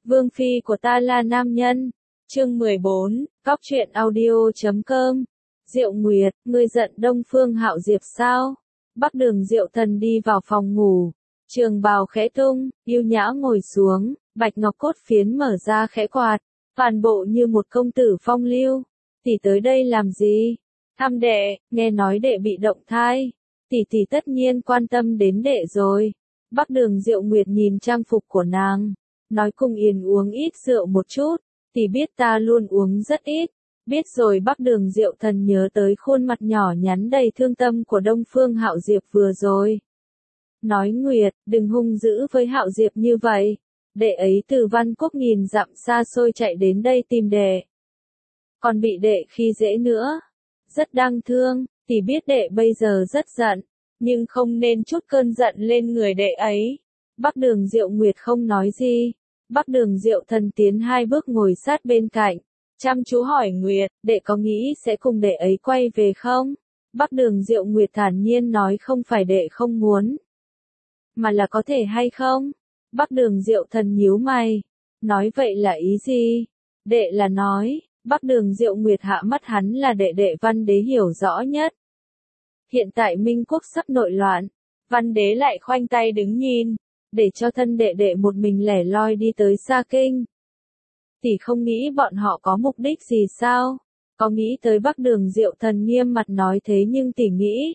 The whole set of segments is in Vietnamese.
Vương phi của ta là nam nhân. Chương 14, Góc truyện audio.com. Diệu Nguyệt, ngươi giận Đông Phương Hạo Diệp sao? Bắc Đường Diệu Thần đi vào phòng ngủ, trường bào khẽ tung, yêu nhã ngồi xuống, bạch ngọc cốt phiến mở ra khẽ quạt, phản bộ như một công tử phong lưu. Tỷ tới đây làm gì? Thăm đệ, nghe nói đệ bị động thai. Tỷ tất nhiên quan tâm đến đệ rồi. Bắc Đường Diệu Nguyệt nhìn trang phục của nàng, nói cùng Yến uống ít rượu một chút. Tỷ biết ta luôn uống rất ít. Biết rồi. Bắc Đường Diệu Thần nhớ tới khuôn mặt nhỏ nhắn đầy thương tâm của Đông Phương Hạo Diệp vừa rồi. Nói Nguyệt, đừng hung dữ với Hạo Diệp như vậy. Đệ ấy từ Văn Quốc nghìn dặm xa xôi chạy đến đây tìm đệ. Còn bị đệ khi dễ nữa. Rất đáng thương. Tỷ biết đệ bây giờ rất giận, nhưng không nên trút cơn giận lên người đệ ấy. Bắc Đường Diệu Nguyệt không nói gì. Bắc Đường Diệu Thần tiến 2 bước ngồi sát bên cạnh, chăm chú hỏi Nguyệt, đệ có nghĩ sẽ cùng đệ ấy quay về không? Bắc Đường Diệu Nguyệt thản nhiên nói không phải đệ không muốn, mà là có thể hay không? Bắc Đường Diệu Thần nhíu mày, nói vậy là ý gì? Đệ là nói, Bắc Đường Diệu Nguyệt hạ mắt hắn là đệ Văn Đế hiểu rõ nhất. Hiện tại Minh Quốc sắp nội loạn, Văn Đế lại khoanh tay đứng nhìn, để cho thân đệ một mình lẻ loi đi tới Sa Kinh. Tỷ không nghĩ bọn họ có mục đích gì sao? Có nghĩ tới? Bắc Đường Diệu Thần nghiêm mặt nói thế nhưng tỷ nghĩ.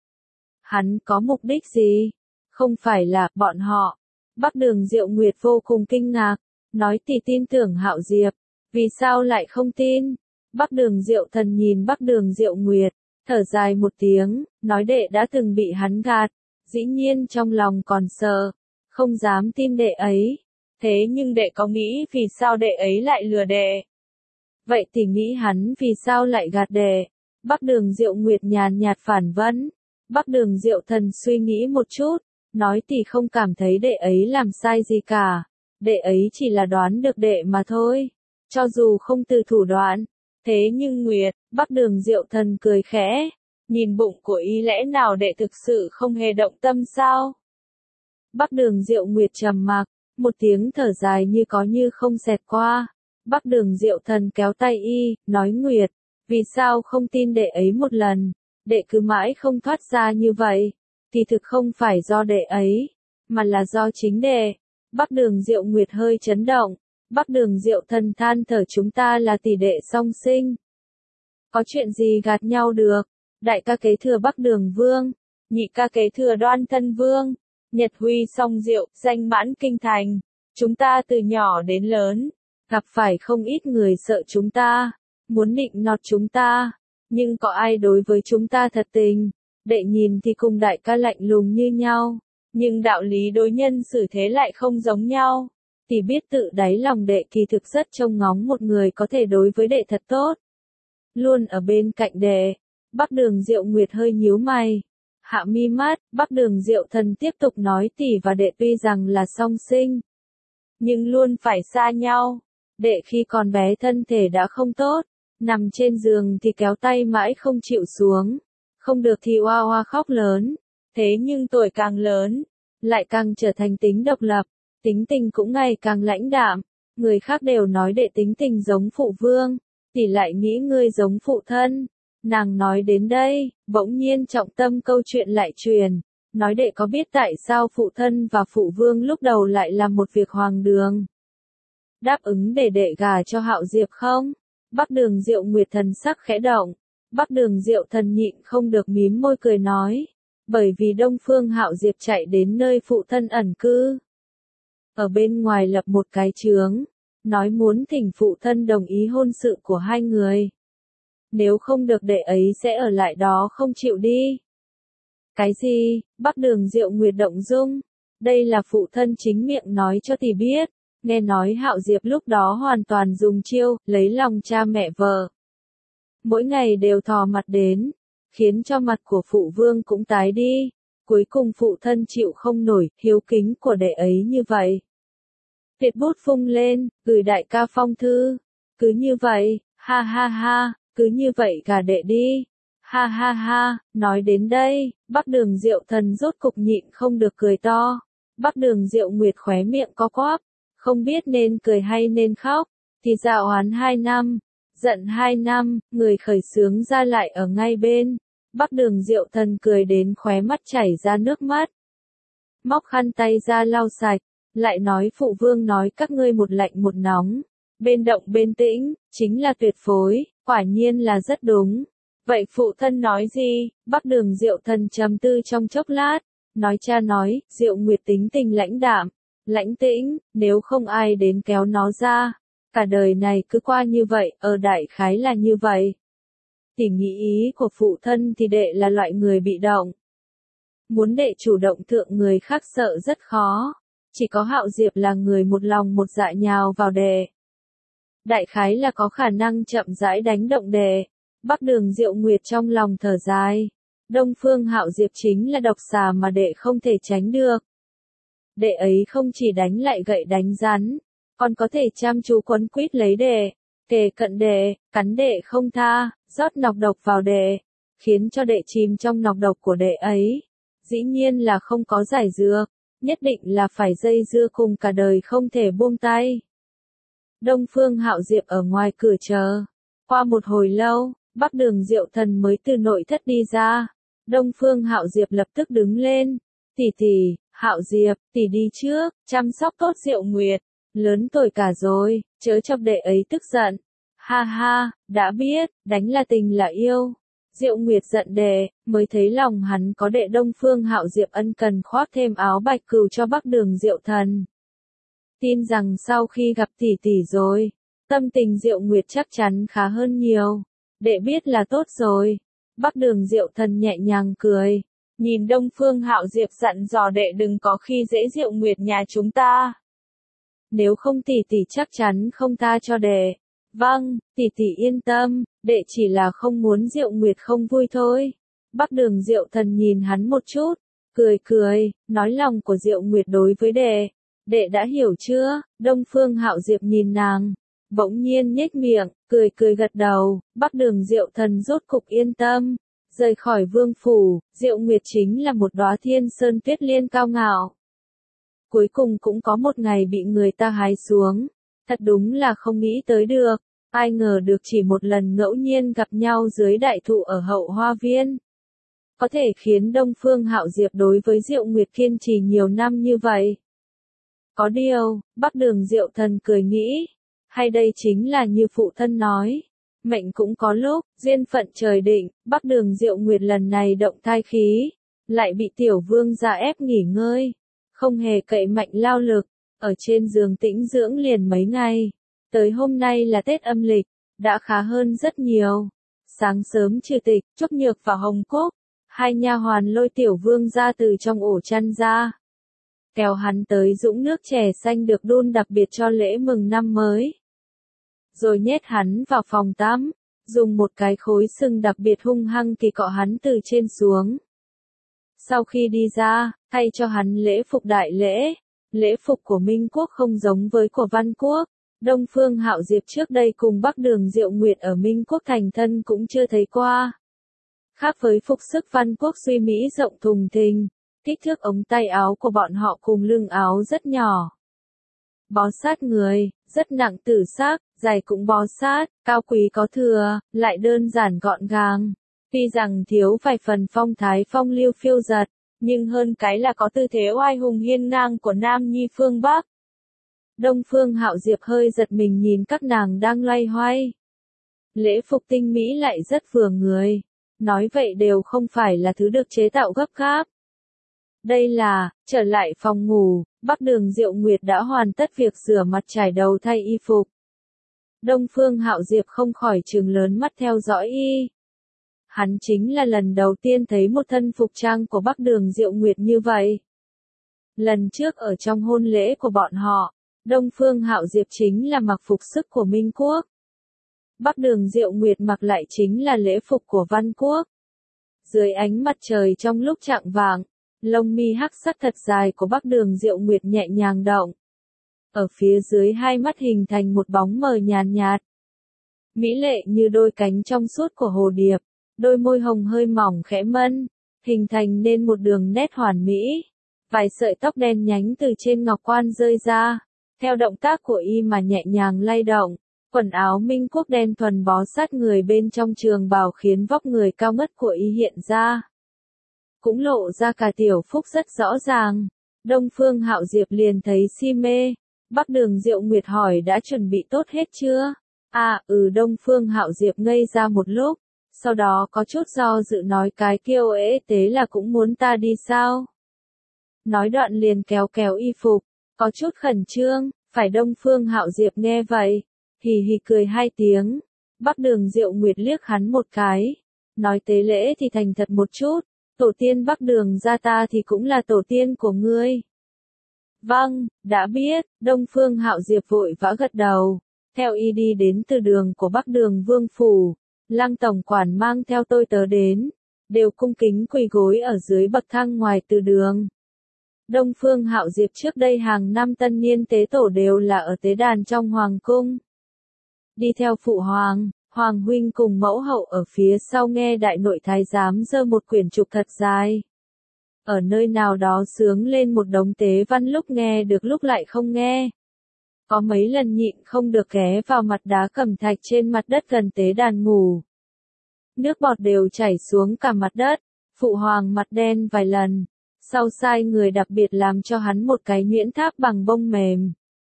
Hắn có mục đích gì? Không phải là bọn họ. Bắc Đường Diệu Nguyệt vô cùng kinh ngạc, nói tỷ tin tưởng Hạo Diệp, vì sao lại không tin? Bắc Đường Diệu Thần nhìn Bắc Đường Diệu Nguyệt, thở dài một tiếng, nói đệ đã từng bị hắn gạt, dĩ nhiên trong lòng còn sợ, không dám tin đệ ấy. Thế nhưng đệ có nghĩ vì sao đệ ấy lại lừa đệ? Vậy thì nghĩ hắn vì sao lại gạt đệ? Bắc Đường Diệu Nguyệt nhàn nhạt phản vấn. Bắc Đường Diệu Thần suy nghĩ một chút, nói tỷ không cảm thấy đệ ấy làm sai gì cả. Đệ ấy chỉ là đoán được đệ mà thôi. Cho dù không từ thủ đoạn. Thế nhưng Nguyệt, Bắc Đường Diệu Thần cười khẽ. Nhìn bụng của y lẽ nào đệ thực sự không hề động tâm sao? Bắc Đường Diệu Nguyệt trầm mặc, một tiếng thở dài như có như không xẹt qua. Bắc Đường Diệu Thần kéo tay y, nói Nguyệt, vì sao không tin đệ ấy một lần? Đệ cứ mãi không thoát ra như vậy. Thì thực không phải do đệ ấy, mà là do chính đệ. Bắc Đường Diệu Nguyệt hơi chấn động. Bắc Đường Diệu Thần than thở chúng ta là tỷ đệ song sinh. Có chuyện gì gạt nhau được? Đại ca kế thừa Bắc Đường Vương, nhị ca kế thừa Đoan Thân Vương. Nhật huy song diệu, danh mãn kinh thành. Chúng ta từ nhỏ đến lớn, gặp phải không ít người sợ chúng ta, muốn nịnh nọt chúng ta, nhưng có ai đối với chúng ta thật tình? Đệ nhìn thì cùng đại ca lạnh lùng như nhau, nhưng đạo lý đối nhân xử thế lại không giống nhau. Thì biết tự đáy lòng đệ kỳ thực rất trông ngóng một người có thể đối với đệ thật tốt, luôn ở bên cạnh đệ. Bắc Đường Diệu Nguyệt hơi nhíu mày, hạ mi mắt. Bắc Đường Diệu Thần tiếp tục nói tỷ và đệ tuy rằng là song sinh, nhưng luôn phải xa nhau. Đệ khi còn bé thân thể đã không tốt, nằm trên giường thì kéo tay mãi không chịu xuống, không được thì oa oa khóc lớn. Thế nhưng tuổi càng lớn, lại càng trở thành tính độc lập, tính tình cũng ngày càng lãnh đạm. Người khác đều nói đệ tính tình giống phụ vương, tỷ lại nghĩ ngươi giống phụ thân. Nàng nói đến đây, bỗng nhiên trọng tâm câu chuyện lại truyền, nói đệ có biết tại sao phụ thân và phụ vương lúc đầu lại làm một việc hoang đường? Đáp ứng để đệ gả cho Hạo Diệp không? Bắc Đường Diệu Nguyệt thần sắc khẽ động. Bắc Đường Diệu Thần nhịn không được mím môi cười nói, bởi vì Đông Phương Hạo Diệp chạy đến nơi phụ thân ẩn cư, ở bên ngoài lập một cái chướng, nói muốn thỉnh phụ thân đồng ý hôn sự của hai người. Nếu không được đệ ấy sẽ ở lại đó không chịu đi. Cái gì? Bắc Đường Diệu Nguyệt động dung. Đây là phụ thân chính miệng nói cho tỷ biết. Nghe nói Hạo Diệp lúc đó hoàn toàn dùng chiêu, lấy lòng cha mẹ vợ. Mỗi ngày đều thò mặt đến, khiến cho mặt của phụ vương cũng tái đi. Cuối cùng phụ thân chịu không nổi hiếu kính của đệ ấy như vậy. Việt bút phung lên, gửi đại ca phong thư. Cứ như vậy, ha ha ha. Cứ như vậy gả đệ đi. Ha ha ha, nói đến đây, Bắc Đường Diệu Thần rốt cục nhịn không được cười to. Bắc Đường Diệu Nguyệt khóe miệng co quắp, không biết nên cười hay nên khóc, thì dạo oán 2 năm, giận 2 năm, người khởi xướng ra lại ở ngay bên. Bắc Đường Diệu Thần cười đến khóe mắt chảy ra nước mắt. Móc khăn tay ra lau sạch, lại nói phụ vương nói các ngươi một lạnh một nóng, bên động bên tĩnh, chính là tuyệt phối, quả nhiên là rất đúng. Vậy phụ thân nói gì? Bắc Đường Diệu Thần trầm tư trong chốc lát, nói cha nói, Diệu Nguyệt tính tình lãnh đạm, lãnh tĩnh, nếu không ai đến kéo nó ra, cả đời này cứ qua như vậy, đại khái là như vậy. Tỉ nghĩ ý của phụ thân thì đệ là loại người bị động. Muốn đệ chủ động thượng người khác sợ rất khó, chỉ có Hạo Diệp là người một lòng một dạ nhào vào đệ. Đại khái là có khả năng chậm rãi đánh động đệ. Bắc Đường Diệu Nguyệt trong lòng thở dài. Đông Phương Hạo Diệp chính là độc xà mà đệ không thể tránh được. Đệ ấy không chỉ đánh lại gậy đánh rắn, còn có thể chăm chú quấn quýt lấy đệ, kề cận đệ, cắn đệ không tha, rót nọc độc vào đệ, khiến cho đệ chìm trong nọc độc của đệ ấy. Dĩ nhiên là không có giải dược, nhất định là phải dây dưa cùng cả đời không thể buông tay. Đông Phương Hạo Diệp ở ngoài cửa chờ. Qua một hồi lâu, Bắc Đường Diệu Thần mới từ nội thất đi ra. Đông Phương Hạo Diệp lập tức đứng lên. Tỷ tỷ, Hạo Diệp, tỷ đi trước, chăm sóc tốt Diệu Nguyệt. Lớn tuổi cả rồi, chớ chọc đệ ấy tức giận. Ha ha, đã biết, đánh là tình là yêu. Diệu Nguyệt giận đệ, mới thấy lòng hắn có đệ. Đông Phương Hạo Diệp ân cần khoác thêm áo bạch cừu cho Bắc Đường Diệu Thần. Tin rằng sau khi gặp tỷ tỷ rồi, tâm tình Diệu Nguyệt chắc chắn khá hơn nhiều. Đệ biết là tốt rồi. Bắc Đường Diệu Thần nhẹ nhàng cười, nhìn Đông Phương Hạo Diệp dặn dò đệ đừng có khi dễ Diệu Nguyệt nhà chúng ta. Nếu không tỷ tỷ chắc chắn không tha cho đệ. Vâng, tỷ tỷ yên tâm, đệ chỉ là không muốn Diệu Nguyệt không vui thôi. Bắc Đường Diệu Thần nhìn hắn một chút, cười cười, nói lòng của Diệu Nguyệt đối với đệ. Đệ đã hiểu chưa? Đông Phương Hạo Diệp nhìn nàng, bỗng nhiên nhếch miệng, cười cười gật đầu. Bắc Đường Diệu Thần rốt cục yên tâm, rời khỏi vương phủ. Diệu Nguyệt chính là một đóa thiên sơn tuyết liên cao ngạo. Cuối cùng cũng có một ngày bị người ta hái xuống. Thật đúng là không nghĩ tới được. Ai ngờ được chỉ một lần ngẫu nhiên gặp nhau dưới đại thụ ở hậu hoa viên, có thể khiến Đông Phương Hạo Diệp đối với Diệu Nguyệt kiên trì nhiều năm như vậy. Có điều, Bắc Đường Diệu Thần cười nghĩ, hay đây chính là như phụ thân nói, mệnh cũng có lúc, duyên phận trời định. Bắc Đường Diệu Nguyệt lần này động thai khí, lại bị tiểu vương gia ép nghỉ ngơi, không hề cậy mạnh lao lực, ở trên giường tĩnh dưỡng liền mấy ngày. Tới hôm nay là Tết âm lịch, đã khá hơn rất nhiều. Sáng sớm Trừ Tịch, Trúc Nhược và Hồng Cúc, hai nha hoàn lôi tiểu vương ra từ trong ổ chăn ra, kéo hắn tới dũng nước chè xanh được đun đặc biệt cho lễ mừng năm mới. Rồi nhét hắn vào phòng tắm, dùng một cái khối sừng đặc biệt hung hăng kỳ cọ hắn từ trên xuống. Sau khi đi ra, thay cho hắn lễ phục đại lễ. Lễ phục của Minh Quốc không giống với của Văn Quốc. Đông Phương Hạo Diệp trước đây cùng Bắc Đường Diệu Nguyệt ở Minh Quốc thành thân cũng chưa thấy qua. Khác với phục sức Văn Quốc duy mỹ rộng thùng thình, kích thước ống tay áo của bọn họ cùng lưng áo rất nhỏ, bó sát người, rất nặng tử sắc, giày cũng bó sát, cao quý có thừa, lại đơn giản gọn gàng. Tuy rằng thiếu vài phần phong thái phong lưu phiêu dật, nhưng hơn cái là có tư thế oai hùng hiên ngang của Nam Nhi phương Bắc. Đông Phương Hạo Diệp hơi giật mình nhìn các nàng đang loay hoay. Lễ phục tinh mỹ lại rất vừa người. Nói vậy đều không phải là thứ được chế tạo gấp gáp. Đây là, trở lại phòng ngủ, Bắc Đường Diệu Nguyệt đã hoàn tất việc rửa mặt trải đầu thay y phục. Đông Phương Hạo Diệp không khỏi trừng lớn mắt theo dõi y. Hắn chính là lần đầu tiên thấy một thân phục trang của Bắc Đường Diệu Nguyệt như vậy. Lần trước ở trong hôn lễ của bọn họ, Đông Phương Hạo Diệp chính là mặc phục sức của Minh Quốc. Bắc Đường Diệu Nguyệt mặc lại chính là lễ phục của Văn Quốc. Dưới ánh mặt trời trong lúc chạng vạng, lông mi hắc sắc thật dài của Bắc Đường Diệu Nguyệt nhẹ nhàng động. Ở phía dưới hai mắt hình thành một bóng mờ nhàn nhạt. Mỹ lệ như đôi cánh trong suốt của hồ điệp, đôi môi hồng hơi mỏng khẽ mân, hình thành nên một đường nét hoàn mỹ. Vài sợi tóc đen nhánh từ trên ngọc quan rơi ra, Theo động tác của y mà nhẹ nhàng lay động, quần áo Minh Quốc đen thuần bó sát người bên trong trường bào khiến vóc người cao ngất của y hiện ra. Cũng lộ ra cả tiểu phúc rất rõ ràng. Đông Phương Hạo Diệp liền thấy si mê. Bắc Đường Diệu Nguyệt hỏi đã chuẩn bị tốt hết chưa? Đông Phương Hạo Diệp ngây ra một lúc, sau đó có chút do dự nói cái kiêu ế tế là cũng muốn ta đi sao? Nói đoạn liền kéo kéo y phục, có chút khẩn trương, phải Đông Phương Hạo Diệp nghe vậy, hì hì cười hai tiếng. Bắc Đường Diệu Nguyệt liếc hắn một cái, nói tế lễ thì thành thật một chút, tổ tiên Bắc Đường gia ta thì cũng là tổ tiên của ngươi. Vâng, đã biết, Đông Phương Hạo Diệp vội vã gật đầu, theo y đi đến từ đường của Bắc Đường Vương Phủ, Lăng tổng quản mang theo tôi tớ đến, đều cung kính quỳ gối ở dưới bậc thang ngoài từ đường. Đông Phương Hạo Diệp trước đây hàng năm tân niên tế tổ đều là ở tế đàn trong hoàng cung. Đi theo phụ hoàng, hoàng huynh cùng mẫu hậu ở phía sau nghe đại nội thái giám giơ một quyển trục thật dài. Ở nơi nào đó sướng lên một đống tế văn lúc nghe được lúc lại không nghe. Có mấy lần nhịn không được ghé vào mặt đá cẩm thạch trên mặt đất gần tế đàn ngủ. Nước bọt đều chảy xuống cả mặt đất, phụ hoàng mặt đen vài lần, sau sai người đặc biệt làm cho hắn một cái nhuyễn tháp bằng bông mềm.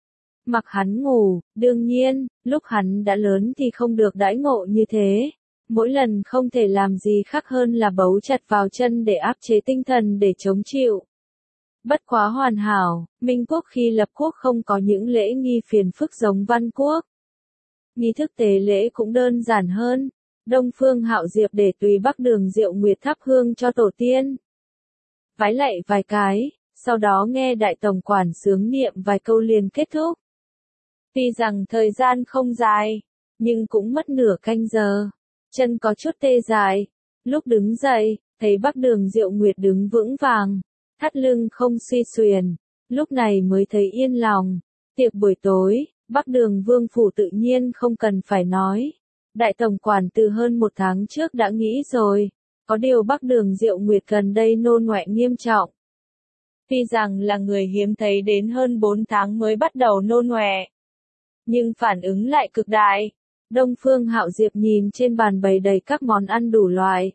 Mặc hắn ngủ, đương nhiên, lúc hắn đã lớn thì không được đãi ngộ như thế. Mỗi lần không thể làm gì khác hơn là bấu chặt vào chân để áp chế tinh thần để chống chịu. Bất quá hoàn hảo, Minh Quốc khi lập quốc không có những lễ nghi phiền phức giống Văn Quốc. Nghi thức tế lễ cũng đơn giản hơn. Đông Phương Hạo Diệp để tùy Bắc Đường Diệu Nguyệt thắp hương cho tổ tiên. Vái lạy vài cái, sau đó nghe đại tổng quản xướng niệm vài câu liền kết thúc. Tuy rằng thời gian không dài, nhưng cũng mất nửa canh giờ. Chân có chút tê dại. Lúc đứng dậy, thấy Bắc Đường Diệu Nguyệt đứng vững vàng, thắt lưng không suy xuyển, lúc này mới thấy yên lòng. Tiệc buổi tối, Bắc Đường Vương Phủ tự nhiên không cần phải nói. Đại tổng quản từ hơn một tháng trước đã nghĩ rồi, có điều Bắc Đường Diệu Nguyệt gần đây nôn ngoẹ nghiêm trọng. Tuy rằng là người hiếm thấy đến hơn 4 tháng mới bắt đầu nôn ngoẹ, nhưng phản ứng lại cực đại. Đông Phương Hạo Diệp nhìn trên bàn bày đầy các món ăn đủ loại.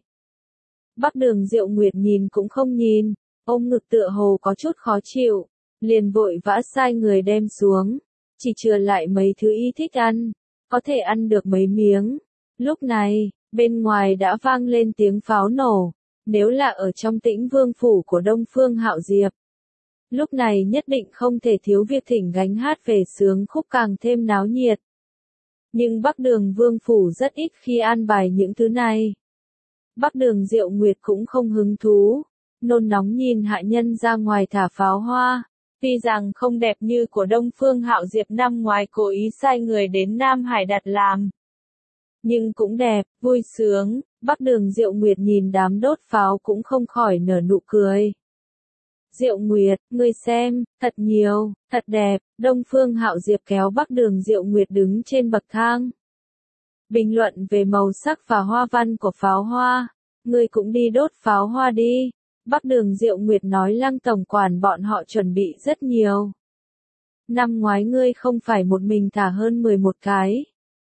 Bắc Đường Diệu Nguyệt nhìn cũng không nhìn, ôm ngực tựa hồ có chút khó chịu, liền vội vã sai người đem xuống, chỉ chừa lại mấy thứ y thích ăn, có thể ăn được mấy miếng. Lúc này, bên ngoài đã vang lên tiếng pháo nổ, nếu là ở trong Tĩnh Vương Phủ của Đông Phương Hạo Diệp. Lúc này nhất định không thể thiếu việc thỉnh gánh hát về sướng khúc càng thêm náo nhiệt. Nhưng Bắc Đường Vương Phủ rất ít khi an bài những thứ này. Bắc Đường Diệu Nguyệt cũng không hứng thú, nôn nóng nhìn hạ nhân ra ngoài thả pháo hoa. Tuy rằng không đẹp như của Đông Phương Hạo Diệp năm ngoài cố ý sai người đến Nam Hải đặt làm, nhưng cũng đẹp, vui sướng. Bắc Đường Diệu Nguyệt nhìn đám đốt pháo cũng không khỏi nở nụ cười. Diệu Nguyệt, ngươi xem, thật nhiều, thật đẹp. Đông Phương Hạo Diệp kéo Bắc Đường Diệu Nguyệt đứng trên bậc thang. Bình luận về màu sắc và hoa văn của pháo hoa. Ngươi cũng đi đốt pháo hoa đi. Bắc Đường Diệu Nguyệt nói Lăng tổng quản bọn họ chuẩn bị rất nhiều. Năm ngoái ngươi không phải một mình thả hơn 11 cái.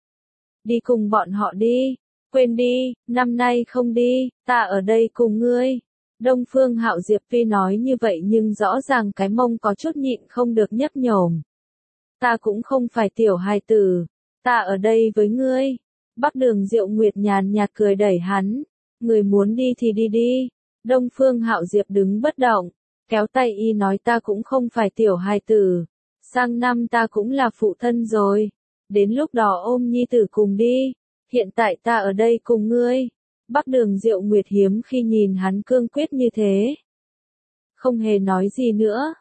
Đi cùng bọn họ đi. Quên đi, năm nay không đi, ta ở đây cùng ngươi. Đông Phương Hạo Diệp tuy nói như vậy nhưng rõ ràng cái mông có chút nhịn không được nhấp nhổm. Ta cũng không phải tiểu hài tử, ta ở đây với ngươi. Bắc Đường Diệu Nguyệt nhàn nhạt cười đẩy hắn, người muốn đi thì đi đi. Đông Phương Hạo Diệp đứng bất động, kéo tay y nói ta cũng không phải tiểu hài tử, sang năm ta cũng là phụ thân rồi, đến lúc đó ôm nhi tử cùng đi, hiện tại ta ở đây cùng ngươi. Bắc Đường Diệu Nguyệt hiếm khi nhìn hắn cương quyết như thế. Không hề nói gì nữa.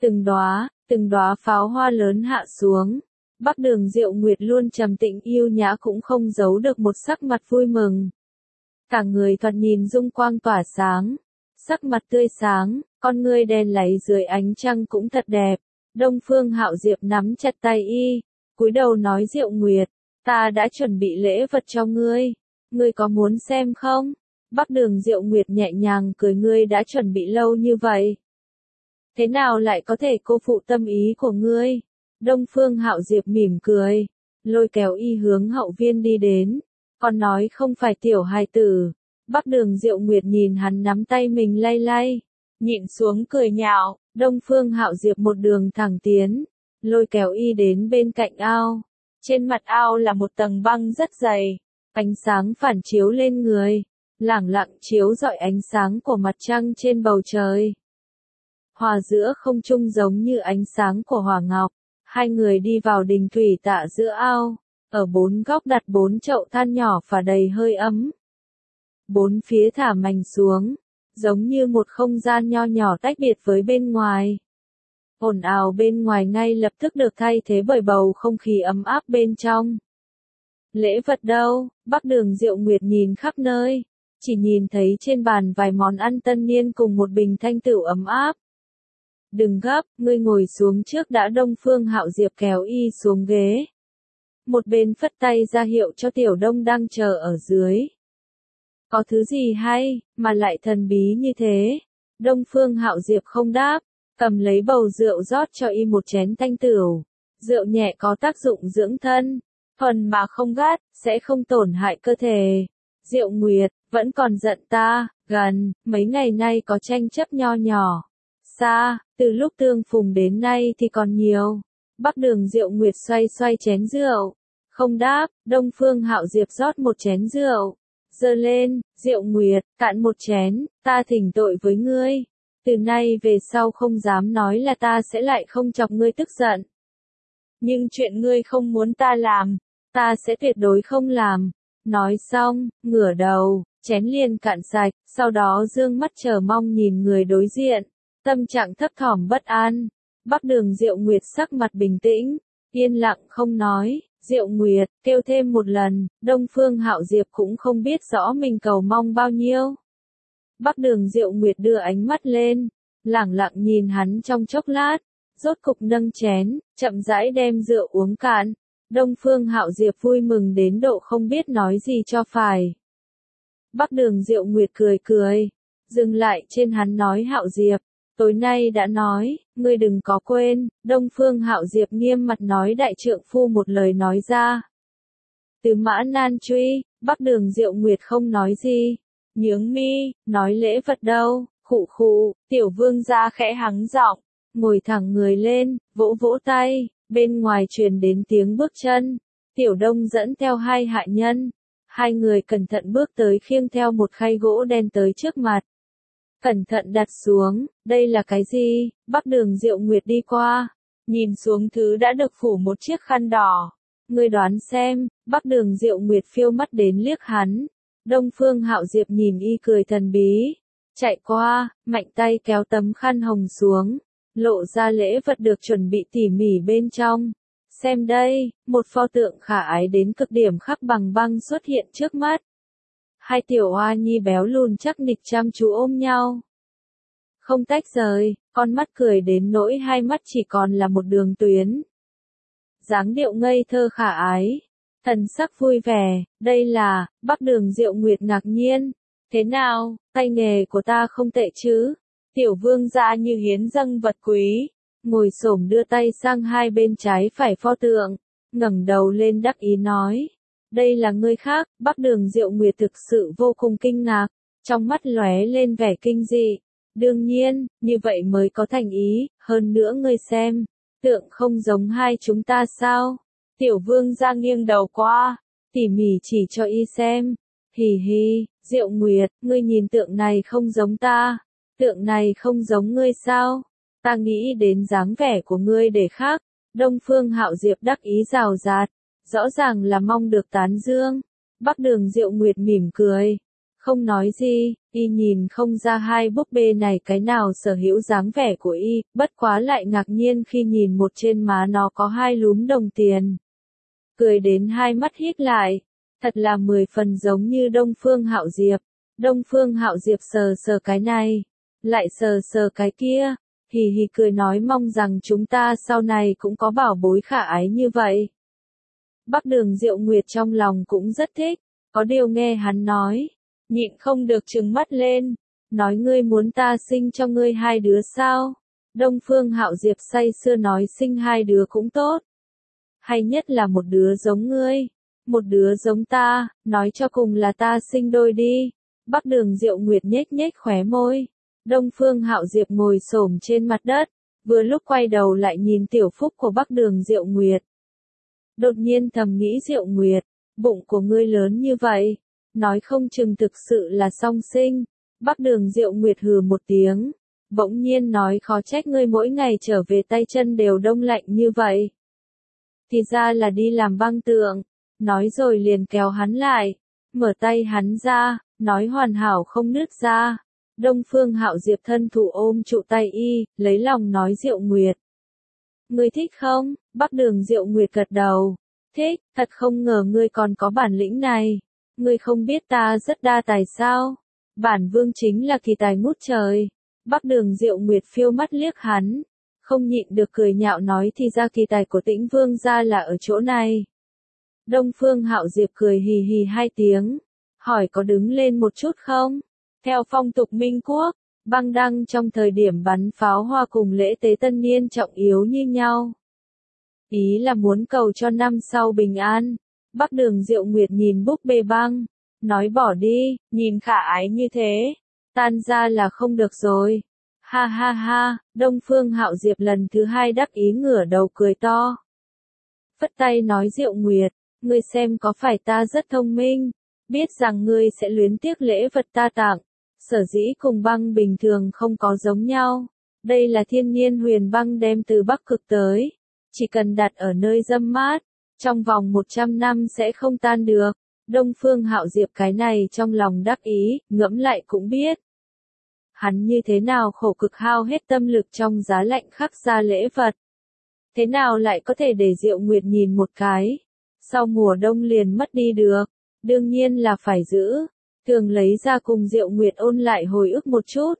Từng đóa pháo hoa lớn hạ xuống. Bắc Đường Diệu Nguyệt luôn trầm tĩnh yêu nhã cũng không giấu được một sắc mặt vui mừng. Cả người thoạt nhìn dung quang tỏa sáng. Sắc mặt tươi sáng, con ngươi đen láy dưới ánh trăng cũng thật đẹp. Đông Phương Hạo Diệp nắm chặt tay y, cúi đầu nói Diệu Nguyệt, ta đã chuẩn bị lễ vật cho ngươi. Ngươi có muốn xem không? Bắc Đường Diệu Nguyệt nhẹ nhàng cười ngươi đã chuẩn bị lâu như vậy. Thế nào lại có thể cô phụ tâm ý của ngươi? Đông Phương Hạo Diệp mỉm cười, lôi kéo y hướng hậu viên đi đến, còn nói không phải tiểu hài tử. Bắc Đường Diệu Nguyệt nhìn hắn nắm tay mình lay lay, nhịn xuống cười nhạo. Đông Phương Hạo Diệp một đường thẳng tiến, lôi kéo y đến bên cạnh ao. Trên mặt ao là một tầng băng rất dày, ánh sáng phản chiếu lên người, lẳng lặng chiếu rọi ánh sáng của mặt trăng trên bầu trời. Hòa giữa không trung giống như ánh sáng của hỏa ngọc. Hai người đi vào đình thủy tạ giữa ao, ở bốn góc đặt 4 chậu than nhỏ phả đầy hơi ấm. Bốn phía thả mành xuống, giống như một không gian nho nhỏ tách biệt với bên ngoài. Ồn ào bên ngoài ngay lập tức được thay thế bởi bầu không khí ấm áp bên trong. Lễ vật đâu? Bắc Đường Diệu Nguyệt nhìn khắp nơi, chỉ nhìn thấy trên bàn vài món ăn tân niên cùng một bình thanh tửu ấm áp. Đừng gấp, ngươi ngồi xuống trước đã. Đông Phương Hạo Diệp kéo y xuống ghế. Một bên phất tay ra hiệu cho Tiểu Đông đang chờ ở dưới. Có thứ gì hay, mà lại thần bí như thế? Đông Phương Hạo Diệp không đáp, cầm lấy bầu rượu rót cho y một chén thanh tửu. Rượu nhẹ có tác dụng dưỡng thân, thuần mà không gắt, sẽ không tổn hại cơ thể. Diệu Nguyệt, vẫn còn giận ta, gần, mấy ngày nay có tranh chấp nho nhỏ. Xa, từ lúc tương phùng đến nay thì còn nhiều. Bắc Đường Diệu Nguyệt xoay xoay chén rượu, không đáp. Đông Phương Hạo Diệp rót một chén rượu, giơ lên. Diệu Nguyệt, cạn một chén, ta thỉnh tội với ngươi. Từ nay về sau không dám nói là ta sẽ lại không chọc ngươi tức giận. Nhưng chuyện ngươi không muốn ta làm, ta sẽ tuyệt đối không làm. Nói xong, ngửa đầu, chén liền cạn sạch, sau đó dương mắt chờ mong nhìn người đối diện. Tâm trạng thấp thỏm bất an. Bắc Đường Diệu Nguyệt sắc mặt bình tĩnh, yên lặng không nói. Diệu Nguyệt, kêu thêm một lần. Đông Phương Hạo Diệp cũng không biết rõ mình cầu mong bao nhiêu. Bắc Đường Diệu Nguyệt đưa ánh mắt lên, lẳng lặng nhìn hắn trong chốc lát, rốt cục nâng chén, chậm rãi đem rượu uống cạn. Đông Phương Hạo Diệp vui mừng đến độ không biết nói gì cho phải. Bắc Đường Diệu Nguyệt cười cười, dừng lại trên hắn nói. Hạo Diệp, tối nay đã nói, ngươi đừng có quên. Đông Phương Hạo Diệp nghiêm mặt nói. Đại trượng phu một lời nói ra. Từ Mã Nan truy. Bắc Đường Diệu Nguyệt không nói gì, nhướng mi, nói lễ vật đâu? Khụ khụ. Tiểu vương gia khẽ hắng giọng, ngồi thẳng người lên, vỗ vỗ tay. Bên ngoài truyền đến tiếng bước chân. Tiểu Đông dẫn theo hai hạ nhân. Hai người cẩn thận bước tới khiêng theo một khay gỗ đen tới trước mặt. Cẩn thận đặt xuống. Đây là cái gì? Bắc Đường Diệu Nguyệt đi qua, nhìn xuống thứ đã được phủ một chiếc khăn đỏ. Ngươi đoán xem. Bắc Đường Diệu Nguyệt phiêu mắt đến liếc hắn. Đông Phương Hạo Diệp nhìn y cười thần bí, chạy qua, mạnh tay kéo tấm khăn hồng xuống, lộ ra lễ vật được chuẩn bị tỉ mỉ bên trong. Xem đây, một pho tượng khả ái đến cực điểm khắc bằng băng xuất hiện trước mắt. Hai tiểu hoa nhi béo lùn chắc nịch chăm chú ôm nhau, không tách rời, con mắt cười đến nỗi hai mắt chỉ còn là một đường tuyến. Dáng điệu ngây thơ khả ái, thần sắc vui vẻ. Đây là... Bắc Đường Diệu Nguyệt ngạc nhiên. Thế nào, tay nghề của ta không tệ chứ? Tiểu vương gia như hiến dâng vật quý, ngồi xổm đưa tay sang hai bên trái phải pho tượng, ngẩng đầu lên đắc ý nói. Đây là ngươi khác. Bắc Đường Diệu Nguyệt thực sự vô cùng kinh ngạc, trong mắt lóe lên vẻ kinh dị. Đương nhiên, như vậy mới có thành ý, hơn nữa ngươi xem, tượng không giống hai chúng ta sao? Tiểu vương gia nghiêng đầu qua, tỉ mỉ chỉ cho y xem. Hì hì, Diệu Nguyệt, ngươi nhìn tượng này không giống ta, tượng này không giống ngươi sao? Ta nghĩ đến dáng vẻ của ngươi để khác. Đông Phương Hạo Diệp đắc ý rào rạt, rõ ràng là mong được tán dương. Bắc Đường Diệu Nguyệt mỉm cười, không nói gì. Y nhìn không ra hai búp bê này cái nào sở hữu dáng vẻ của y, bất quá lại ngạc nhiên khi nhìn một trên má nó có hai lúm đồng tiền. Cười đến hai mắt híp lại, thật là 10 phần giống như Đông Phương Hạo Diệp. Đông Phương Hạo Diệp sờ sờ cái này, lại sờ sờ cái kia, hì hì cười nói mong rằng chúng ta sau này cũng có bảo bối khả ái như vậy. Bắc Đường Diệu Nguyệt trong lòng cũng rất thích, có điều nghe hắn nói, nhịn không được trừng mắt lên, nói ngươi muốn ta sinh cho ngươi hai đứa sao? Đông Phương Hạo Diệp say sưa nói sinh hai đứa cũng tốt. Hay nhất là một đứa giống ngươi, một đứa giống ta, nói cho cùng là ta sinh đôi đi. Bắc Đường Diệu Nguyệt nhếch nhếch khóe môi. Đông Phương Hạo Diệp ngồi xổm trên mặt đất, vừa lúc quay đầu lại nhìn tiểu phúc của Bắc Đường Diệu Nguyệt. Đột nhiên thầm nghĩ Diệu Nguyệt, bụng của ngươi lớn như vậy, nói không chừng thực sự là song sinh. Bắc Đường Diệu Nguyệt hừ một tiếng, bỗng nhiên nói khó trách ngươi mỗi ngày trở về tay chân đều đông lạnh như vậy. Thì ra là đi làm băng tượng, nói rồi liền kéo hắn lại, mở tay hắn ra, nói hoàn hảo không nứt ra. Đông Phương Hạo Diệp thân thủ ôm trụ tay y, lấy lòng nói Diệu Nguyệt. Ngươi thích không? Bắc Đường Diệu Nguyệt gật đầu. Thích, thật không ngờ ngươi còn có bản lĩnh này. Ngươi không biết ta rất đa tài sao? Bản vương chính là kỳ tài ngút trời. Bắc Đường Diệu Nguyệt phiêu mắt liếc hắn, không nhịn được cười nhạo nói thì ra kỳ tài của Tĩnh Vương gia là ở chỗ này. Đông Phương Hạo Diệp cười hì hì hai tiếng, hỏi có đứng lên một chút không? Theo phong tục Minh Quốc, băng đăng trong thời điểm bắn pháo hoa cùng lễ tế tân niên trọng yếu như nhau. Ý là muốn cầu cho năm sau bình an. Bắc Đường Diệu Nguyệt nhìn búp bê băng, nói bỏ đi, nhìn khả ái như thế, tan ra là không được rồi. Ha ha ha, Đông Phương Hạo Diệp lần thứ hai đắc ý ngửa đầu cười to. Phất tay nói Diệu Nguyệt, ngươi xem có phải ta rất thông minh, biết rằng ngươi sẽ luyến tiếc lễ vật ta tặng, sở dĩ cùng băng bình thường không có giống nhau. Đây là thiên nhiên huyền băng đem từ Bắc Cực tới, chỉ cần đặt ở nơi râm mát, trong vòng 100 năm sẽ không tan được. Đông Phương Hạo Diệp cái này trong lòng đắc ý, ngẫm lại cũng biết. Hắn như thế nào khổ cực hao hết tâm lực trong giá lạnh khắc ra lễ vật. Thế nào lại có thể để Diệu Nguyệt nhìn một cái, sau mùa đông liền mất đi được, đương nhiên là phải giữ, thường lấy ra cùng Diệu Nguyệt ôn lại hồi ức một chút.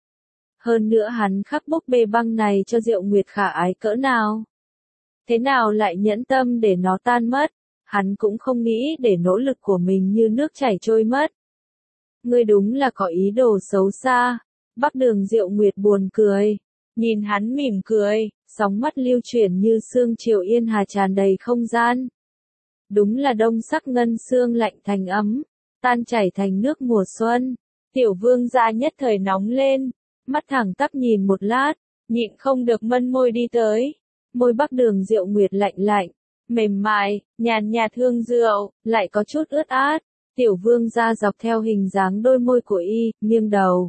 Hơn nữa hắn khắc búp bê băng này cho Diệu Nguyệt khả ái cỡ nào. Thế nào lại nhẫn tâm để nó tan mất, hắn cũng không nghĩ để nỗ lực của mình như nước chảy trôi mất. Ngươi đúng là có ý đồ xấu xa. Bắc Đường Diệu Nguyệt buồn cười, nhìn hắn mỉm cười, sóng mắt lưu chuyển như sương chiều yên hà tràn đầy không gian. Đúng là đông sắc ngân sương lạnh thành ấm, tan chảy thành nước mùa xuân. Tiểu vương gia nhất thời nóng lên, mắt thẳng tắp nhìn một lát, nhịn không được mân môi đi tới. Môi Bắc Đường Diệu Nguyệt lạnh lạnh, mềm mại, nhàn nhạt hương rượu, lại có chút ướt át. Tiểu vương gia dọc theo hình dáng đôi môi của y, nghiêng đầu,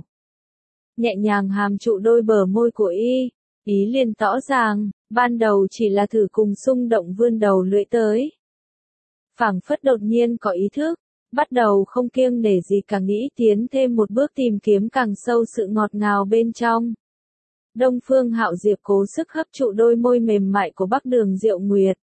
nhẹ nhàng hàm trụ đôi bờ môi của y, ý liền rõ ràng, ban đầu chỉ là thử cùng xung động vươn đầu lưỡi tới. Phảng phất đột nhiên có ý thức, bắt đầu không kiêng nể gì cả nghĩ tiến thêm một bước tìm kiếm càng sâu sự ngọt ngào bên trong. Đông Phương Hạo Diệp cố sức hấp trụ đôi môi mềm mại của Bắc Đường Diệu Nguyệt.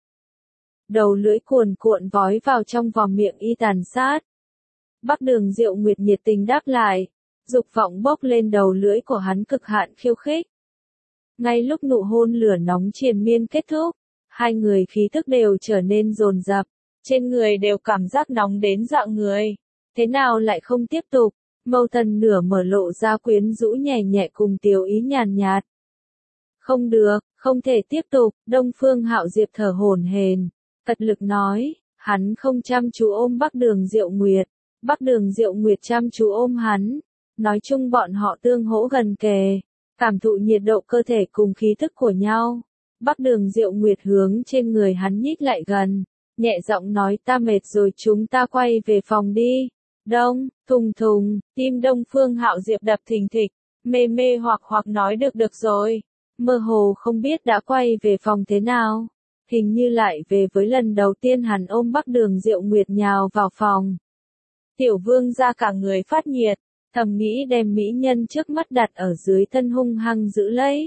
Đầu lưỡi cuồn cuộn vói vào trong vòng miệng y tàn sát. Bắc Đường Diệu Nguyệt nhiệt tình đáp lại, dục vọng bốc lên đầu lưỡi của hắn cực hạn khiêu khích. Ngay lúc nụ hôn lửa nóng triền miên kết thúc, hai người khí thức đều trở nên dồn dập, trên người đều cảm giác nóng đến dọa người. Thế nào lại không tiếp tục? Mâu Thần nửa mở lộ ra quyến rũ nhẹ nhẹ cùng tiểu ý nhàn nhạt. Không được, không thể tiếp tục. Đông Phương Hạo Diệp thở hổn hển, cật lực nói, hắn không chăm chú ôm Bắc Đường Diệu Nguyệt, Bắc Đường Diệu Nguyệt chăm chú ôm hắn. Nói chung bọn họ tương hỗ gần kề, cảm thụ nhiệt độ cơ thể cùng khí thức của nhau. Bắc Đường Diệu Nguyệt hướng trên người hắn nhích lại gần, nhẹ giọng nói ta mệt rồi chúng ta quay về phòng đi. Đông, thùng thùng, tim Đông Phương Hạo Diệp đập thình thịch, mê mê hoặc nói được rồi. Mơ hồ không biết đã quay về phòng thế nào. Hình như lại về với lần đầu tiên hắn ôm Bắc Đường Diệu Nguyệt nhào vào phòng. Tiểu vương ra cả người phát nhiệt, thầm nghĩ đem mỹ nhân trước mắt đặt ở dưới thân hung hăng giữ lấy.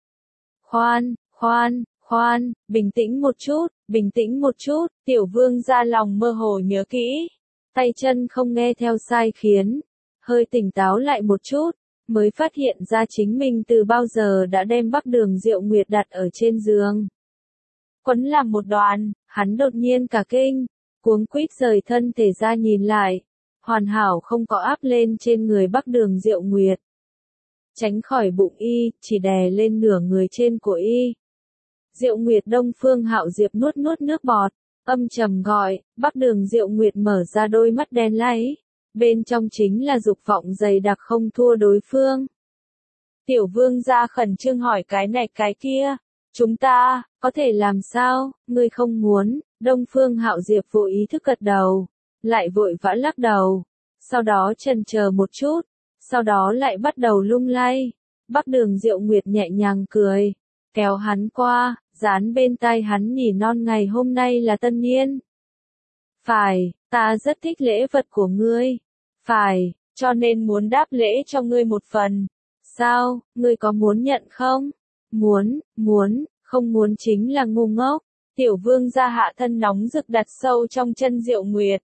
Khoan, bình tĩnh một chút, tiểu vương ra lòng mơ hồ nhớ kỹ. Tay chân không nghe theo sai khiến, hơi tỉnh táo lại một chút, mới phát hiện ra chính mình từ bao giờ đã đem Bắc Đường Diệu Nguyệt đặt ở trên giường. Quấn làm một đoàn, hắn đột nhiên cả kinh, cuống quýt rời thân thể ra nhìn lại, hoàn hảo không có áp lên trên người Bắc Đường Diệu Nguyệt. tránh khỏi bụng y, chỉ đè lên nửa người trên của y. Diệu Nguyệt. Đông Phương Hạo Diệp nuốt nuốt nước bọt, âm trầm gọi, Bắc Đường. Diệu Nguyệt mở ra đôi mắt đen láy, bên trong chính là dục vọng dày đặc không thua đối phương. Tiểu vương gia khẩn trương hỏi cái này cái kia, chúng ta, có thể làm sao, ngươi không muốn, Đông Phương Hạo Diệp vô ý thức gật đầu, lại vội vã lắc đầu, sau đó chần chờ một chút, sau đó lại bắt đầu lung lay. Bắc Đường. Diệu Nguyệt nhẹ nhàng cười, kéo hắn qua, dán bên tai hắn nỉ non ngày hôm nay là tân niên. Phải, ta rất thích lễ vật của ngươi. Phải, cho nên muốn đáp lễ cho ngươi một phần. Sao, ngươi có muốn nhận không? Muốn, không muốn chính là ngu ngốc. Tiểu vương gia hạ thân nóng rực đặt sâu trong chân Diệu Nguyệt.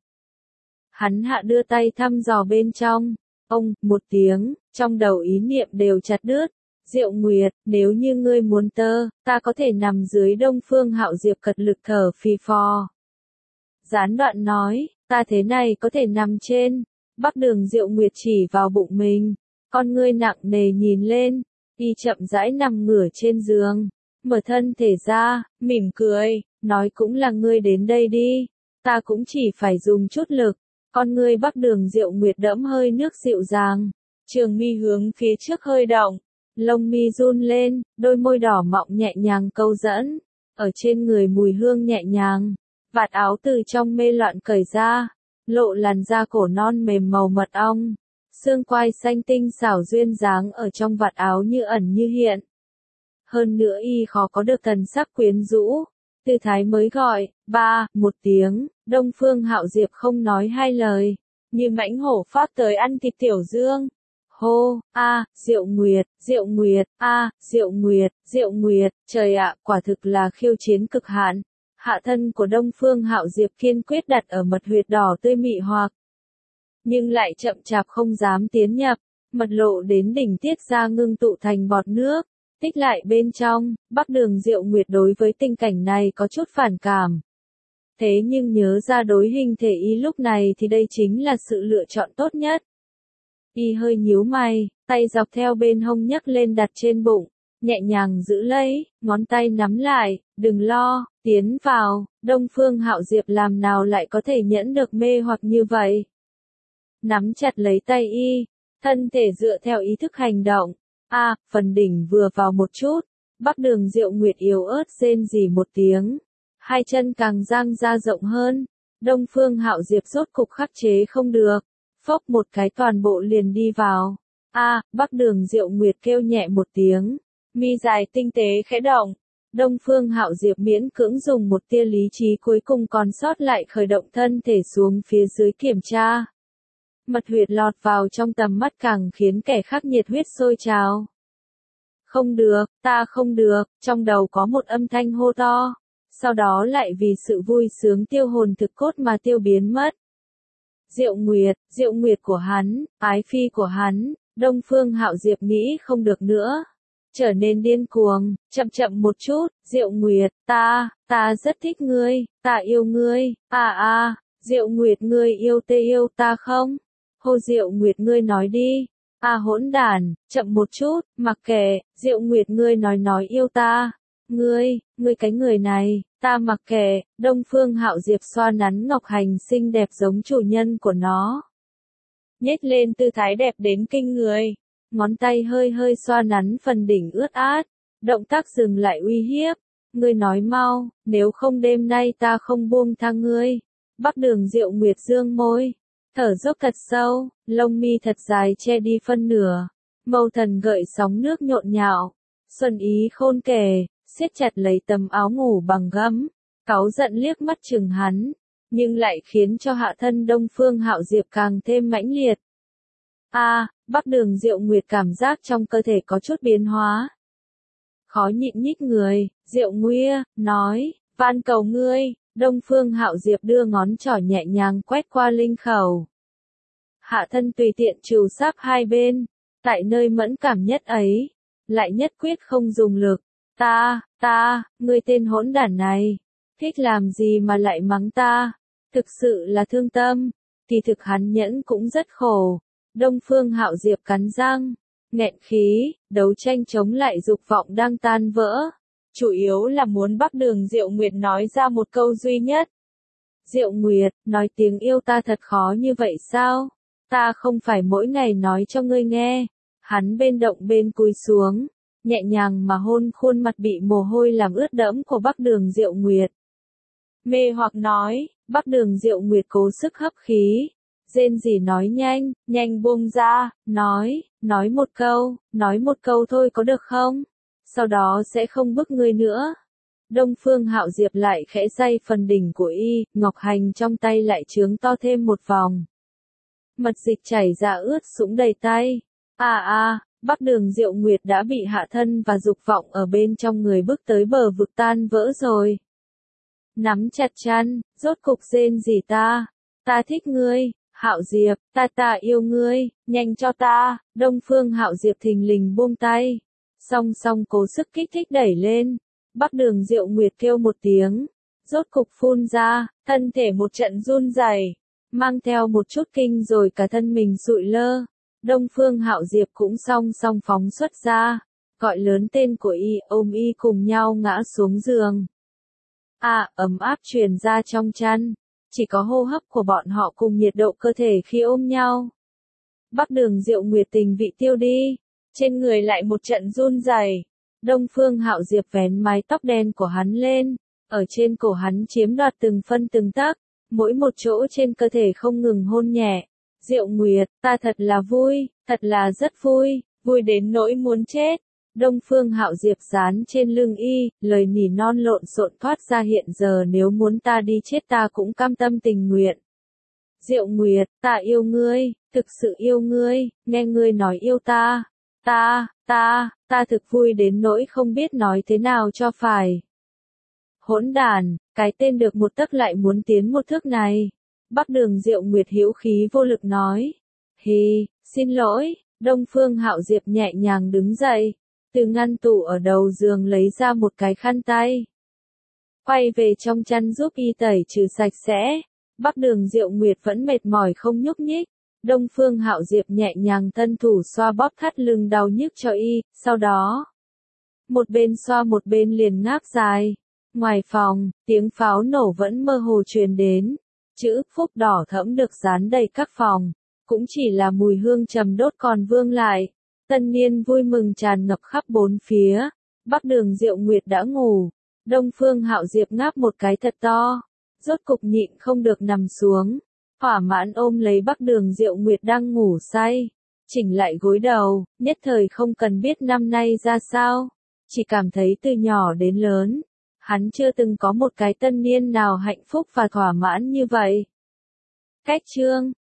Hắn hạ đưa tay thăm dò bên trong. Ông, một tiếng, trong đầu ý niệm đều chặt đứt. Diệu Nguyệt, nếu như ngươi muốn ta có thể nằm dưới. Đông Phương Hạo Diệp cật lực thở phì phò. Gián đoạn nói, ta thế này có thể nằm trên. Bắc Đường. Diệu Nguyệt chỉ vào bụng mình, con ngươi nặng nề nhìn lên, y chậm rãi nằm ngửa trên giường, mở thân thể ra, mỉm cười, nói cũng là ngươi đến đây đi, ta cũng chỉ phải dùng chút lực. Con ngươi Bắc Đường. Diệu Nguyệt đẫm hơi nước dịu dàng, trường mi hướng phía trước hơi động, lông mi run lên, đôi môi đỏ mọng nhẹ nhàng câu dẫn, ở trên người mùi hương nhẹ nhàng, vạt áo từ trong mê loạn cởi ra, lộ làn da cổ non mềm màu mật ong, xương quai xanh tinh xảo duyên dáng ở trong vạt áo như ẩn như hiện. Hơn nữa y khó có được thần sắc quyến rũ, tư thái mới gọi, ba, một tiếng, Đông Phương Hạo Diệp không nói hai lời, như mãnh hổ phát tới ăn thịt tiểu dương. Hô, Diệu Nguyệt, Diệu Nguyệt, Diệu Nguyệt, Diệu Nguyệt, trời ạ, quả thực là khiêu chiến cực hạn. Hạ thân của Đông Phương Hạo Diệp kiên quyết đặt ở mật huyệt đỏ tươi mị hoặc, nhưng lại chậm chạp không dám tiến nhập, mật lộ đến đỉnh tiết ra ngưng tụ thành bọt nước, tích lại bên trong. Bắc Đường. Diệu Nguyệt đối với tình cảnh này có chút phản cảm. Thế nhưng nhớ ra đối hình thể y lúc này thì đây chính là sự lựa chọn tốt nhất. Y hơi nhíu mày, tay dọc theo bên hông nhấc lên đặt trên bụng, nhẹ nhàng giữ lấy, ngón tay nắm lại, đừng lo, tiến vào. Đông Phương Hạo Diệp làm nào lại có thể nhẫn được mê hoặc như vậy. Nắm chặt lấy tay y, thân thể dựa theo ý thức hành động. Phần đỉnh vừa vào một chút, Bắc Đường. Diệu Nguyệt yếu ớt rên rỉ một tiếng, hai chân càng dang ra rộng hơn. Đông Phương Hạo Diệp rốt cục khắc chế không được, phốc một cái toàn bộ liền đi vào. Bắc Đường. Diệu Nguyệt kêu nhẹ một tiếng, mi dài tinh tế khẽ động. Đông Phương Hạo Diệp miễn cưỡng dùng một tia lý trí cuối cùng còn sót lại khởi động thân thể xuống phía dưới kiểm tra. Mật huyệt lọt vào trong tầm mắt càng khiến kẻ khác nhiệt huyết sôi trào. Không được, ta không được, trong đầu có một âm thanh hô to, sau đó lại vì sự vui sướng tiêu hồn thực cốt mà tiêu biến mất. Diệu Nguyệt của hắn, ái phi của hắn. Đông Phương Hạo Diệp nghĩ không được nữa, trở nên điên cuồng, chậm một chút, Diệu Nguyệt, ta rất thích ngươi, ta yêu ngươi, Diệu Nguyệt ngươi yêu ta không? Hô Diệu Nguyệt ngươi nói đi, hỗn đản, chậm một chút, mặc kệ, Diệu Nguyệt ngươi nói yêu ta, ngươi cái người này, ta mặc kệ. Đông Phương Hạo Diệp xoa nắn ngọc hành xinh đẹp giống chủ nhân của nó, nhếch lên tư thái đẹp đến kinh người, ngón tay hơi xoa nắn phần đỉnh ướt át, động tác dừng lại uy hiếp, ngươi nói mau, nếu không đêm nay ta không buông tha ngươi. Bắc Đường. Diệu Nguyệt dương môi, thở dốc thật sâu, lông mi thật dài che đi phân nửa, mâu thần gợi sóng nước nhộn nhạo, xuân ý khôn kể, siết chặt lấy tấm áo ngủ bằng gấm, cáu giận liếc mắt chừng hắn, nhưng lại khiến cho hạ thân Đông Phương Hạo Diệp càng thêm mãnh liệt. Bắc Đường. Diệu Nguyệt cảm giác trong cơ thể có chút biến hóa, khó nhịn nhích người, Diệu Nguyệt, nói, van cầu ngươi. Đông Phương Hạo Diệp đưa ngón trỏ nhẹ nhàng quét qua linh khẩu, hạ thân tùy tiện trù sáp hai bên, tại nơi mẫn cảm nhất ấy, lại nhất quyết không dùng lực. Ngươi tên hỗn đản này, thích làm gì mà lại mắng ta, thực sự là thương tâm, kỳ thực hắn nhẫn cũng rất khổ. Đông Phương Hạo Diệp cắn răng, nghẹn khí, đấu tranh chống lại dục vọng đang tan vỡ. Chủ yếu là muốn Bắc Đường Diệu Nguyệt nói ra một câu duy nhất. Diệu Nguyệt, nói tiếng yêu ta thật khó như vậy sao? Ta không phải mỗi ngày nói cho ngươi nghe. Hắn bên động bên cúi xuống, nhẹ nhàng mà hôn khuôn mặt bị mồ hôi làm ướt đẫm của Bắc Đường Diệu Nguyệt. Mê hoặc nói, Bắc Đường Diệu Nguyệt cố sức hấp khí. Rên rỉ nói nhanh, nhanh buông ra, nói một câu thôi có được không? Sau đó sẽ không bức ngươi nữa. Đông Phương Hạo Diệp lại khẽ day phần đỉnh của y, ngọc hành trong tay lại trướng to thêm một vòng. Mật dịch chảy ra ướt sũng đầy tay. Bắc Đường Diệu Nguyệt đã bị hạ thân và dục vọng ở bên trong người bước tới bờ vực tan vỡ rồi. Nắm chặt chăn, rốt cục rên rỉ ta thích ngươi, Hạo Diệp, ta yêu ngươi, nhanh cho ta. Đông Phương Hạo Diệp thình lình buông tay, song song cố sức kích thích đẩy lên. Bắc Đường Diệu Nguyệt kêu một tiếng, rốt cục phun ra, thân thể một trận run rẩy, mang theo một chút kinh rồi cả thân mình sụi lơ. Đông Phương Hạo Diệp cũng song song phóng xuất ra, gọi lớn tên của y, ôm y cùng nhau ngã xuống giường. Ấm áp truyền ra trong chăn, chỉ có hô hấp của bọn họ cùng nhiệt độ cơ thể khi ôm nhau. Bắc Đường Diệu Nguyệt tình vị tiêu đi, trên người lại một trận run rẩy. Đông Phương Hạo Diệp vén mái tóc đen của hắn lên, ở trên cổ hắn chiếm đoạt từng phân từng tấc, mỗi một chỗ trên cơ thể không ngừng hôn nhẹ. Diệu Nguyệt, ta thật là vui, thật là rất vui, vui đến nỗi muốn chết. Đông Phương Hạo Diệp dán trên lưng y, lời nỉ non lộn xộn thoát ra hiện giờ nếu muốn ta đi chết ta cũng cam tâm tình nguyện. Diệu Nguyệt, ta yêu ngươi, thực sự yêu ngươi, nghe ngươi nói yêu ta. Ta thực vui đến nỗi không biết nói thế nào cho phải. Hỗn đàn, cái tên được một tấc lại muốn tiến một thước này. Bắc Đường Diệu Nguyệt hữu khí vô lực nói. Xin lỗi. Đông Phương Hạo Diệp nhẹ nhàng đứng dậy, từ ngăn tủ ở đầu giường lấy ra một cái khăn tay. Quay về trong chăn giúp y tẩy trừ sạch sẽ. Bắc Đường Diệu Nguyệt vẫn mệt mỏi không nhúc nhích. Đông Phương Hạo Diệp nhẹ nhàng thân thủ xoa bóp thắt lưng đau nhức cho y, sau đó một bên xoa một bên liền ngáp dài. Ngoài phòng, tiếng pháo nổ vẫn mơ hồ truyền đến. Chữ Phúc đỏ thẫm được dán đầy các phòng, cũng chỉ là mùi hương trầm đốt còn vương lại. Tân niên vui mừng tràn ngập khắp bốn phía. Bắc Đường Diệu Nguyệt đã ngủ. Đông Phương Hạo Diệp ngáp một cái thật to, rốt cục nhịn không được nằm xuống. Thỏa mãn ôm lấy Bắc Đường Diệu Nguyệt đang ngủ say, chỉnh lại gối đầu, nhất thời không cần biết năm nay ra sao, chỉ cảm thấy từ nhỏ đến lớn, hắn chưa từng có một cái tân niên nào hạnh phúc và thỏa mãn như vậy. Cách chương